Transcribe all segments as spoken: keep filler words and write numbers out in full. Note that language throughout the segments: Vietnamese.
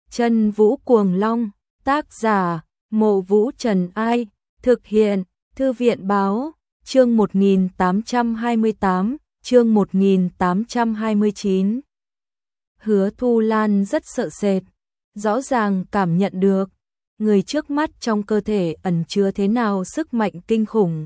Chân Vũ Cuồng Long, tác giả, Mộ Vũ Trần Ai, thực hiện, Thư viện Báo, chương một nghìn tám trăm hai mươi tám, chương một nghìn tám trăm hai mươi chín. Hứa Thu Lan rất sợ sệt, rõ ràng cảm nhận được, người trước mắt trong cơ thể ẩn chứa thế nào sức mạnh kinh khủng.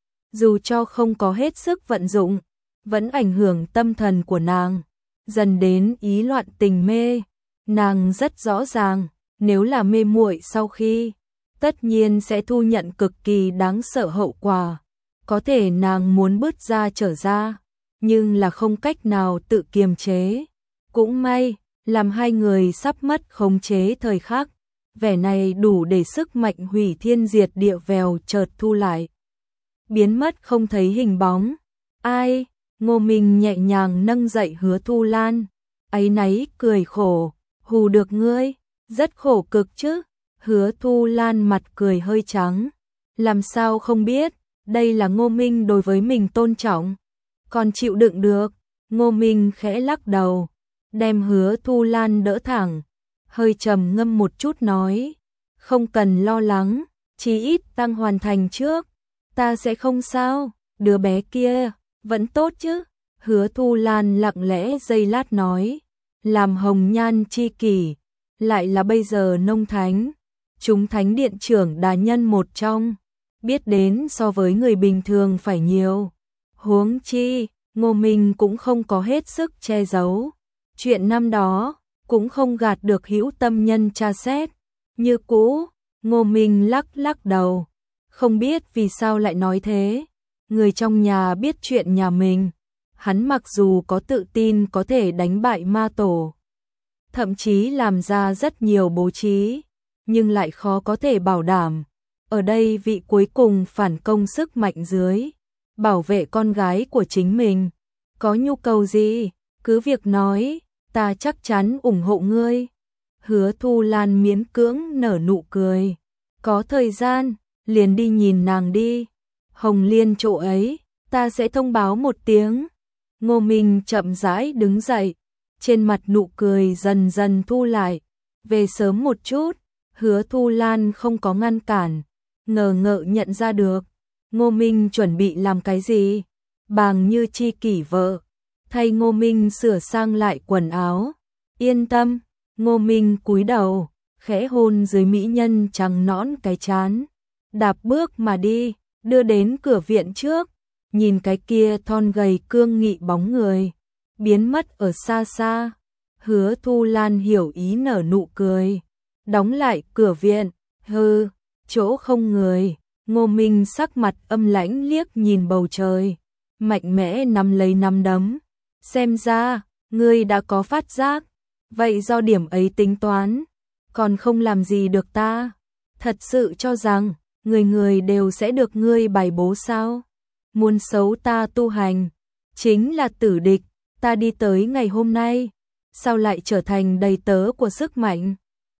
Dù cho không có hết sức vận dụng, vẫn ảnh hưởng tâm thần của nàng, dần đến ý loạn tình mê. Nàng rất rõ ràng, nếu là mê muội sau khi, tất nhiên sẽ thu nhận cực kỳ đáng sợ hậu quả. Có thể nàng muốn bứt ra trở ra, nhưng là không cách nào tự kiềm chế. Cũng may, làm hai người sắp mất khống chế thời khắc, vẻ này đủ để sức mạnh hủy thiên diệt địa vèo chợt thu lại, biến mất không thấy hình bóng. Ai? Ngô Minh nhẹ nhàng nâng dậy Hứa Thu Lan, áy náy cười khổ, hù được ngươi, rất khổ cực chứ. Hứa Thu Lan mặt cười hơi trắng, làm sao không biết, đây là Ngô Minh đối với mình tôn trọng, còn chịu đựng được. Ngô Minh khẽ lắc đầu, đem Hứa Thu Lan đỡ thẳng, hơi trầm ngâm một chút nói, không cần lo lắng, chí ít tăng hoàn thành trước, ta sẽ không sao, đứa bé kia, vẫn tốt chứ. Hứa Thu Lan lặng lẽ giây lát nói, làm hồng nhan chi kỷ, lại là bây giờ nông thánh, chúng thánh điện trưởng đà nhân một trong, biết đến so với người bình thường phải nhiều. Huống chi, Ngô Minh cũng không có hết sức che giấu, chuyện năm đó, cũng không gạt được hữu tâm nhân tra xét. Như cũ, Ngô Minh lắc lắc đầu, không biết vì sao lại nói thế. Người trong nhà biết chuyện nhà mình, hắn mặc dù có tự tin có thể đánh bại ma tổ, thậm chí làm ra rất nhiều bố trí, nhưng lại khó có thể bảo đảm, ở đây vị cuối cùng phản công sức mạnh dưới, bảo vệ con gái của chính mình. Có nhu cầu gì, cứ việc nói, ta chắc chắn ủng hộ ngươi. Hứa Thu Lan miễn cưỡng nở nụ cười, có thời gian, liền đi nhìn nàng đi. Hồng Liên chỗ ấy, ta sẽ thông báo một tiếng. Ngô Minh chậm rãi đứng dậy, trên mặt nụ cười dần dần thu lại, về sớm một chút. Hứa Thu Lan không có ngăn cản, ngờ ngợ nhận ra được, Ngô Minh chuẩn bị làm cái gì. Bàng Như chi kỷ vợ, thay Ngô Minh sửa sang lại quần áo. Yên tâm. Ngô Minh cúi đầu, khẽ hôn dưới mỹ nhân trắng nõn cái trán, đạp bước mà đi, đưa đến cửa viện trước, nhìn cái kia thon gầy cương nghị bóng người, biến mất ở xa xa. Hứa Thu Lan hiểu ý nở nụ cười, đóng lại cửa viện. Hừ, chỗ không người. Ngô Minh sắc mặt âm lãnh liếc nhìn bầu trời, mạnh mẽ nắm lấy nắm đấm. Xem ra, ngươi đã có phát giác, vậy do điểm ấy tính toán, còn không làm gì được ta. Thật sự cho rằng, người người đều sẽ được ngươi bài bố sao? Muốn xấu ta tu hành, chính là tử địch. Ta đi tới ngày hôm nay, sao lại trở thành đầy tớ của sức mạnh?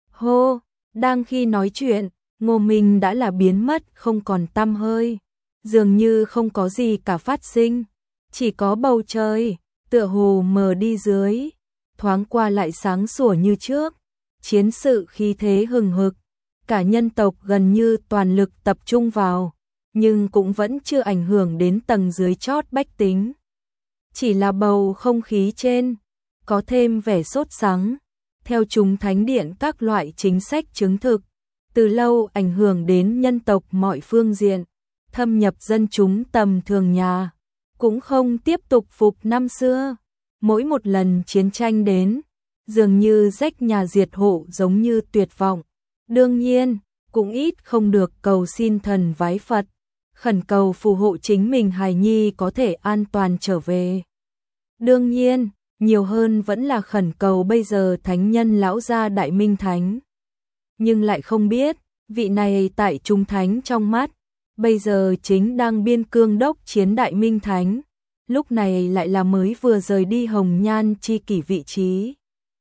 Hô, đang khi nói chuyện, Ngô Minh đã là biến mất không còn tăm hơi, dường như không có gì cả phát sinh, chỉ có bầu trời, tựa hồ mờ đi dưới, thoáng qua lại sáng sủa như trước, chiến sự khí thế hừng hực, cả nhân tộc gần như toàn lực tập trung vào, nhưng cũng vẫn chưa ảnh hưởng đến tầng dưới chót bách tính. Chỉ là bầu không khí trên, có thêm vẻ sốt sắng, theo chúng thánh điện các loại chính sách chứng thực, từ lâu ảnh hưởng đến nhân tộc mọi phương diện, thâm nhập dân chúng tầm thường nhà, cũng không tiếp tục phục năm xưa. Mỗi một lần chiến tranh đến, dường như rách nhà diệt hộ giống như tuyệt vọng. Đương nhiên, cũng ít không được cầu xin thần vái Phật, khẩn cầu phù hộ chính mình hài nhi có thể an toàn trở về. Đương nhiên, nhiều hơn vẫn là khẩn cầu bây giờ thánh nhân lão gia Đại Minh Thánh. Nhưng lại không biết, vị này tại chúng thánh trong mắt, bây giờ chính đang biên cương đốc chiến Đại Minh Thánh, lúc này lại là mới vừa rời đi hồng nhan chi kỷ vị trí,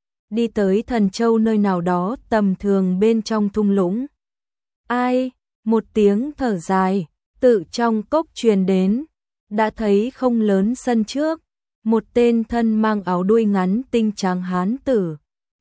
đi tới Thần Châu nơi nào đó tầm thường bên trong thung lũng. Ai? Một tiếng thở dài, tự trong cốc truyền đến, đã thấy không lớn sân trước, một tên thân mang áo đuôi ngắn tinh trắng hán tử,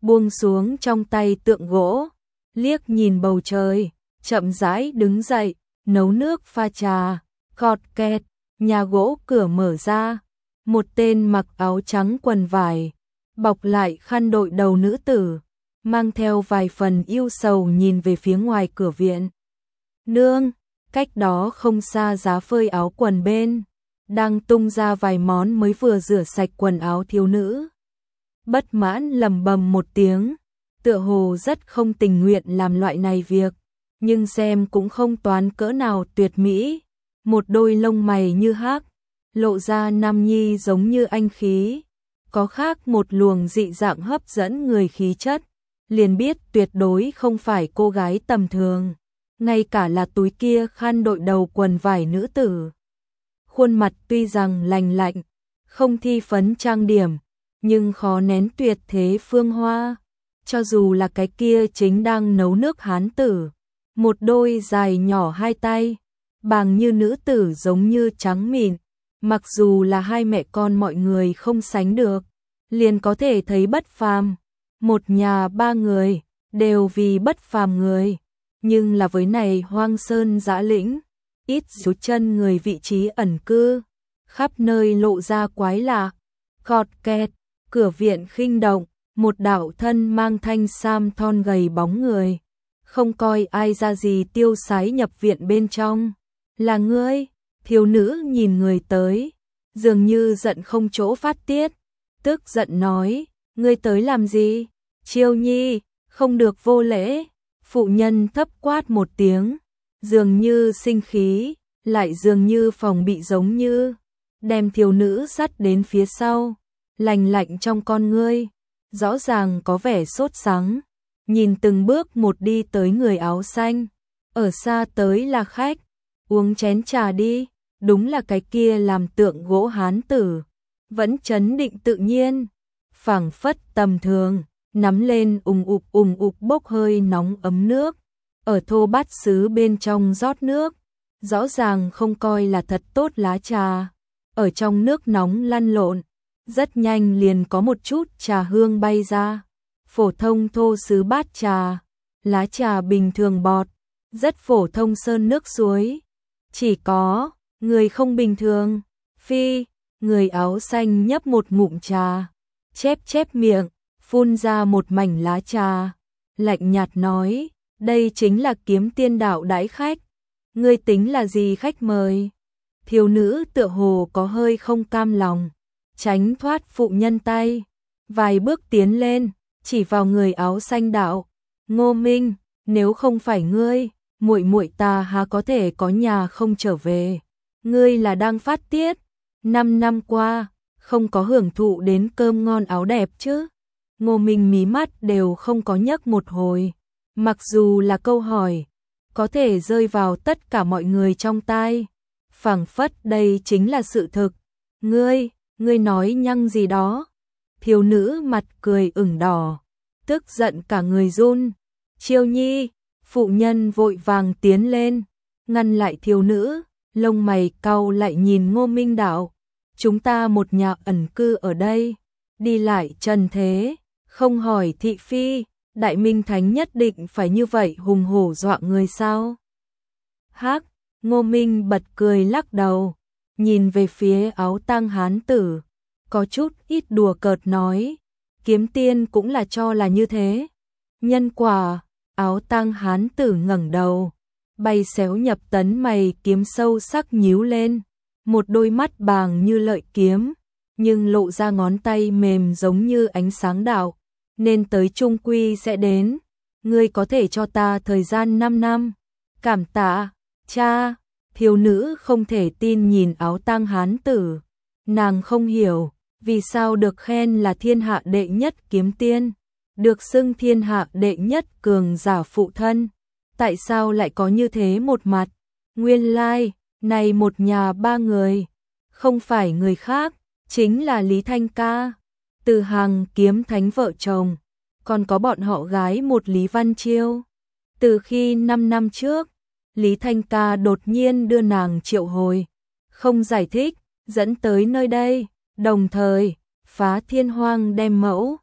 buông xuống trong tay tượng gỗ, liếc nhìn bầu trời, chậm rãi đứng dậy, nấu nước pha trà, khọt kẹt, nhà gỗ cửa mở ra, một tên mặc áo trắng quần vải, bọc lại khăn đội đầu nữ tử, mang theo vài phần yêu sầu nhìn về phía ngoài cửa viện. Nương, cách đó không xa giá phơi áo quần bên, đang tung ra vài món mới vừa rửa sạch quần áo thiếu nữ. Bất mãn lầm bầm một tiếng, tựa hồ rất không tình nguyện làm loại này việc, nhưng xem cũng không toán cỡ nào tuyệt mỹ, một đôi lông mày như hắc, lộ ra nam nhi giống như anh khí, có khác một luồng dị dạng hấp dẫn người khí chất, liền biết tuyệt đối không phải cô gái tầm thường, ngay cả là túi kia khăn đội đầu quần vải nữ tử. Khuôn mặt tuy rằng lành lạnh, không thi phấn trang điểm, nhưng khó nén tuyệt thế phương hoa, cho dù là cái kia chính đang nấu nước hán tử, một đôi dài nhỏ hai tay, bàng như nữ tử giống như trắng mịn, mặc dù là hai mẹ con mọi người không sánh được, liền có thể thấy bất phàm, một nhà ba người, đều vì bất phàm người, nhưng là với này hoang sơn dã lĩnh, ít dấu chân người vị trí ẩn cư, khắp nơi lộ ra quái lạ, khọt kẹt, cửa viện khinh động, một đạo thân mang thanh sam thon gầy bóng người, không coi ai ra gì tiêu sái nhập viện bên trong. Là ngươi? Thiếu nữ nhìn người tới, dường như giận không chỗ phát tiết, tức giận nói, ngươi tới làm gì? Chiêu nhi, không được vô lễ. Phụ nhân thấp quát một tiếng, dường như sinh khí, lại dường như phòng bị giống như, đem thiếu nữ dắt đến phía sau, lành lạnh trong con ngươi, rõ ràng có vẻ sốt sắng, nhìn từng bước một đi tới người áo xanh, ở xa tới là khách, uống chén trà đi, đúng là cái kia làm tượng gỗ hán tử, vẫn trấn định tự nhiên, phảng phất tầm thường, nắm lên ùng ục ùng ục bốc hơi nóng ấm nước, ở thô bát sứ bên trong rót nước, rõ ràng không coi là thật tốt lá trà, ở trong nước nóng lăn lộn, rất nhanh liền có một chút trà hương bay ra, phổ thông thô sứ bát trà, lá trà bình thường bọt, rất phổ thông sơn nước suối, chỉ có, người không bình thường, phi, người áo xanh nhấp một ngụm trà, chép chép miệng, phun ra một mảnh lá trà, lạnh nhạt nói, đây chính là Kiếm Tiên đạo đãi khách, ngươi tính là gì khách mời? Thiếu nữ tựa hồ có hơi không cam lòng, tránh thoát phụ nhân tay, vài bước tiến lên, chỉ vào người áo xanh đạo, Ngô Minh, nếu không phải ngươi, muội muội ta há có thể có nhà không trở về, ngươi là đang phát tiết, năm năm qua, không có hưởng thụ đến cơm ngon áo đẹp chứ? Ngô Minh mí mắt đều không có nhấc một hồi, mặc dù là câu hỏi, có thể rơi vào tất cả mọi người trong tai, phảng phất đây chính là sự thực. Ngươi, ngươi nói nhăng gì đó? Thiếu nữ mặt cười ửng đỏ, tức giận cả người run. Chiêu nhi, phụ nhân vội vàng tiến lên, ngăn lại thiếu nữ, lông mày cau lại nhìn Ngô Minh đạo, chúng ta một nhà ẩn cư ở đây, đi lại trần thế, không hỏi thị phi, Đại Minh Thánh nhất định phải như vậy hùng hổ dọa người sao? Hắc, Ngô Minh bật cười lắc đầu, nhìn về phía áo tang hán tử, có chút ít đùa cợt nói, Kiếm Tiên cũng là cho là như thế. Nhân quả, áo tang hán tử ngẩng đầu, bay xéo nhập tấn mày kiếm sâu sắc nhíu lên, một đôi mắt bàng như lợi kiếm, nhưng lộ ra ngón tay mềm giống như ánh sáng đạo, nên tới trung quy sẽ đến, ngươi có thể cho ta thời gian năm năm. Cảm tạ, cha. Thiếu nữ không thể tin nhìn áo tang hán tử, nàng không hiểu, vì sao được khen là thiên hạ đệ nhất kiếm tiên, được xưng thiên hạ đệ nhất cường giả phụ thân, tại sao lại có như thế một mặt? Nguyên lai, này một nhà ba người, không phải người khác, chính là Lý Thanh Ca, Từ Hằng kiếm thánh vợ chồng, còn có bọn họ gái một Lý Văn Chiêu. Từ khi năm năm trước, Lý Thanh Ca đột nhiên đưa nàng triệu hồi, không giải thích, dẫn tới nơi đây, đồng thời phá thiên hoang đem mẫu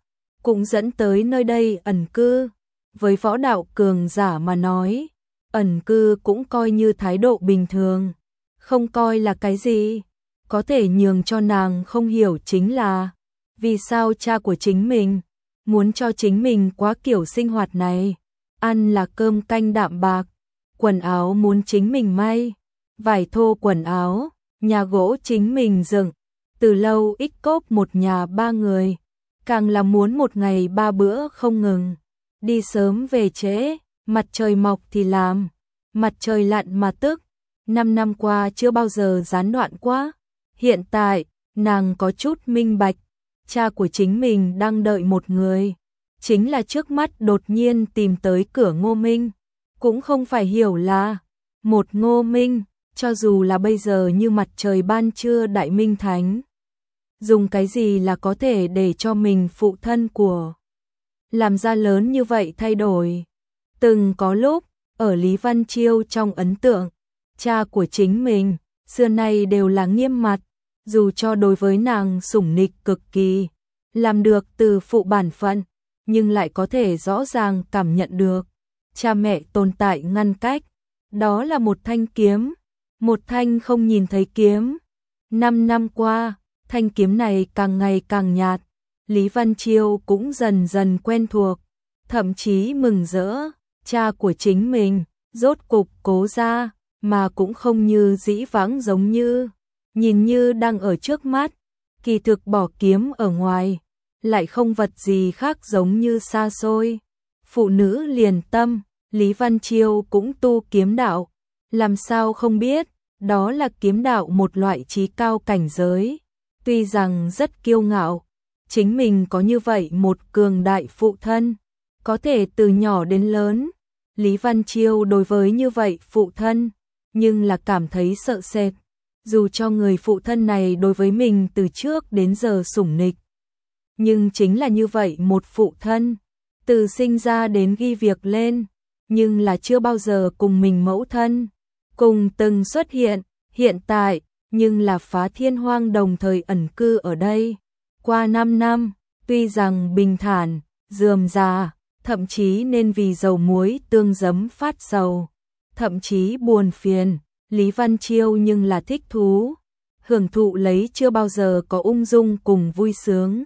cũng dẫn tới nơi đây ẩn cư. Với võ đạo cường giả mà nói, ẩn cư cũng coi như thái độ bình thường, không coi là cái gì. Có thể nhường cho nàng không hiểu chính là vì sao cha của chính mình muốn cho chính mình quá kiểu sinh hoạt này, ăn là cơm canh đạm bạc, quần áo muốn chính mình may, vải thô quần áo, nhà gỗ chính mình dựng, từ lâu ích cốp một nhà ba người, càng là muốn một ngày ba bữa không ngừng, đi sớm về trễ, mặt trời mọc thì làm, mặt trời lặn mà tức. Năm năm qua chưa bao giờ gián đoạn quá. Hiện tại, nàng có chút minh bạch, cha của chính mình đang đợi một người, chính là trước mắt đột nhiên tìm tới cửa Ngô Minh, cũng không phải hiểu là một Ngô Minh, cho dù là bây giờ như mặt trời ban trưa đại minh thánh. Dùng cái gì là có thể để cho mình phụ thân của làm ra lớn như vậy thay đổi. Từng có lúc, ở Lý Văn Chiêu trong ấn tượng, cha của chính mình, xưa nay đều là nghiêm mặt, dù cho đối với nàng sủng nịch cực kỳ, làm được từ phụ bản phận, nhưng lại có thể rõ ràng cảm nhận được cha mẹ tồn tại ngăn cách, đó là một thanh kiếm, một thanh không nhìn thấy kiếm. Năm năm qua, thanh kiếm này càng ngày càng nhạt, Lý Văn Chiêu cũng dần dần quen thuộc, thậm chí mừng rỡ, cha của chính mình, rốt cục cố ra, mà cũng không như dĩ vãng giống như, nhìn như đang ở trước mắt, kỳ thực bỏ kiếm ở ngoài, lại không vật gì khác giống như xa xôi. Phụ nữ liền tâm, Lý Văn Chiêu cũng tu kiếm đạo, làm sao không biết, đó là kiếm đạo một loại trí cao cảnh giới, tuy rằng rất kiêu ngạo, chính mình có như vậy một cường đại phụ thân, có thể từ nhỏ đến lớn, Lý Văn Chiêu đối với như vậy phụ thân, nhưng là cảm thấy sợ sệt, dù cho người phụ thân này đối với mình từ trước đến giờ sủng nịch. Nhưng chính là như vậy một phụ thân, từ sinh ra đến ghi việc lên, nhưng là chưa bao giờ cùng mình mẫu thân, cùng từng xuất hiện, hiện tại, nhưng là phá thiên hoang đồng thời ẩn cư ở đây. Qua năm năm, tuy rằng bình thản, rườm rà, thậm chí nên vì dầu muối tương giấm phát sầu, thậm chí buồn phiền, Lý Văn Chiêu nhưng là thích thú, hưởng thụ lấy chưa bao giờ có ung dung cùng vui sướng.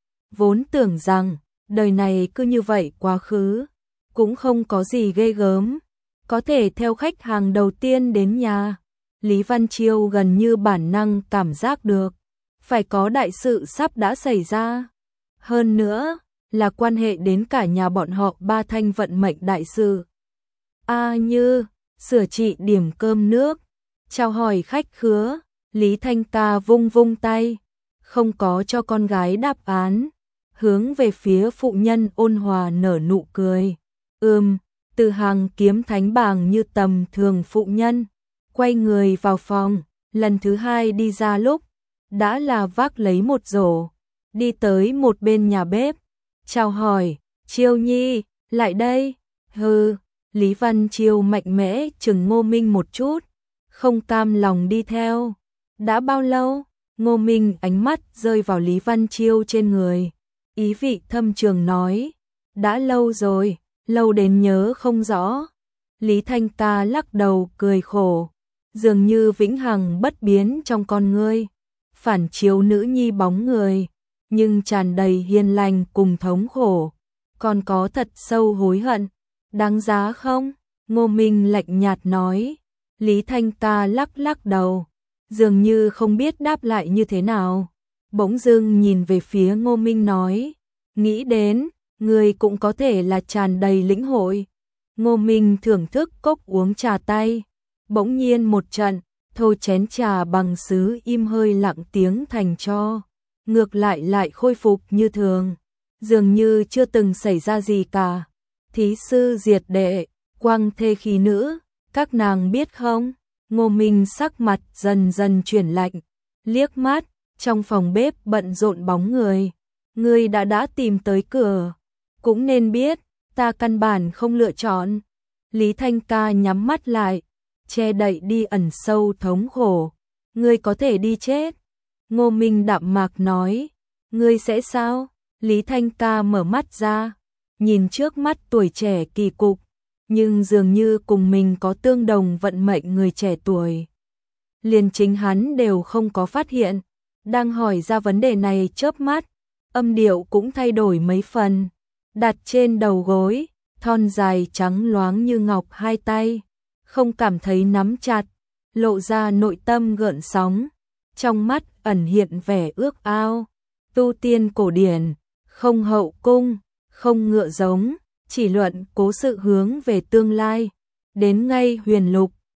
Vốn tưởng rằng, đời này cứ như vậy quá khứ, cũng không có gì ghê gớm, có thể theo khách hàng đầu tiên đến nhà. Lý Văn Chiêu gần như bản năng cảm giác được, phải có đại sự sắp đã xảy ra. Hơn nữa, là quan hệ đến cả nhà bọn họ ba thanh vận mệnh đại sự. A như, sửa trị điểm cơm nước, chào hỏi khách khứa, Lý Thanh Ca vung vung tay, không có cho con gái đáp án, hướng về phía phụ nhân ôn hòa nở nụ cười. Ừm, từ hàng kiếm thánh bảng như tầm thường phụ nhân, quay người vào phòng, lần thứ hai đi ra lúc, đã là vác lấy một rổ, đi tới một bên nhà bếp, chào hỏi, Chiêu Nhi, lại đây, hừ, Lý Văn Chiêu mạnh mẽ chừng Ngô Minh một chút, không cam lòng đi theo, đã bao lâu, Ngô Minh ánh mắt rơi vào Lý Văn Chiêu trên người, ý vị thâm trường nói, đã lâu rồi, lâu đến nhớ không rõ, Lý Thanh Ca lắc đầu cười khổ, dường như vĩnh hằng bất biến trong con ngươi, phản chiếu nữ nhi bóng người, nhưng tràn đầy hiền lành cùng thống khổ, còn có thật sâu hối hận, đáng giá không? Ngô Minh lạnh nhạt nói, Lý Thanh Ca lắc lắc đầu, dường như không biết đáp lại như thế nào, bỗng dưng nhìn về phía Ngô Minh nói, nghĩ đến, người cũng có thể là tràn đầy lĩnh hội. Ngô Minh thưởng thức cốc uống trà tay, bỗng nhiên một trận, thô chén trà bằng sứ im hơi lặng tiếng thành cho, ngược lại lại khôi phục như thường, dường như chưa từng xảy ra gì cả. Thí sư diệt đệ, quang thê khí nữ, các nàng biết không? Ngô Minh sắc mặt dần dần chuyển lạnh, liếc mắt, trong phòng bếp bận rộn bóng người, người đã đã tìm tới cửa, cũng nên biết, ta căn bản không lựa chọn. Lý Thanh Ca nhắm mắt lại, che đậy đi ẩn sâu thống khổ, ngươi có thể đi chết. Ngô Minh đạm mạc nói, ngươi sẽ sao? Lý Thanh Ca mở mắt ra, nhìn trước mắt tuổi trẻ kỳ cục, nhưng dường như cùng mình có tương đồng vận mệnh người trẻ tuổi. Liền chính hắn đều không có phát hiện, đang hỏi ra vấn đề này chớp mắt, âm điệu cũng thay đổi mấy phần, đặt trên đầu gối, thon dài trắng loáng như ngọc hai tay, không cảm thấy nắm chặt, lộ ra nội tâm gợn sóng, trong mắt ẩn hiện vẻ ước ao, tu tiên cổ điển, không hậu cung, không ngựa giống, chỉ luận cố sự hướng về tương lai, đến ngay huyền lục,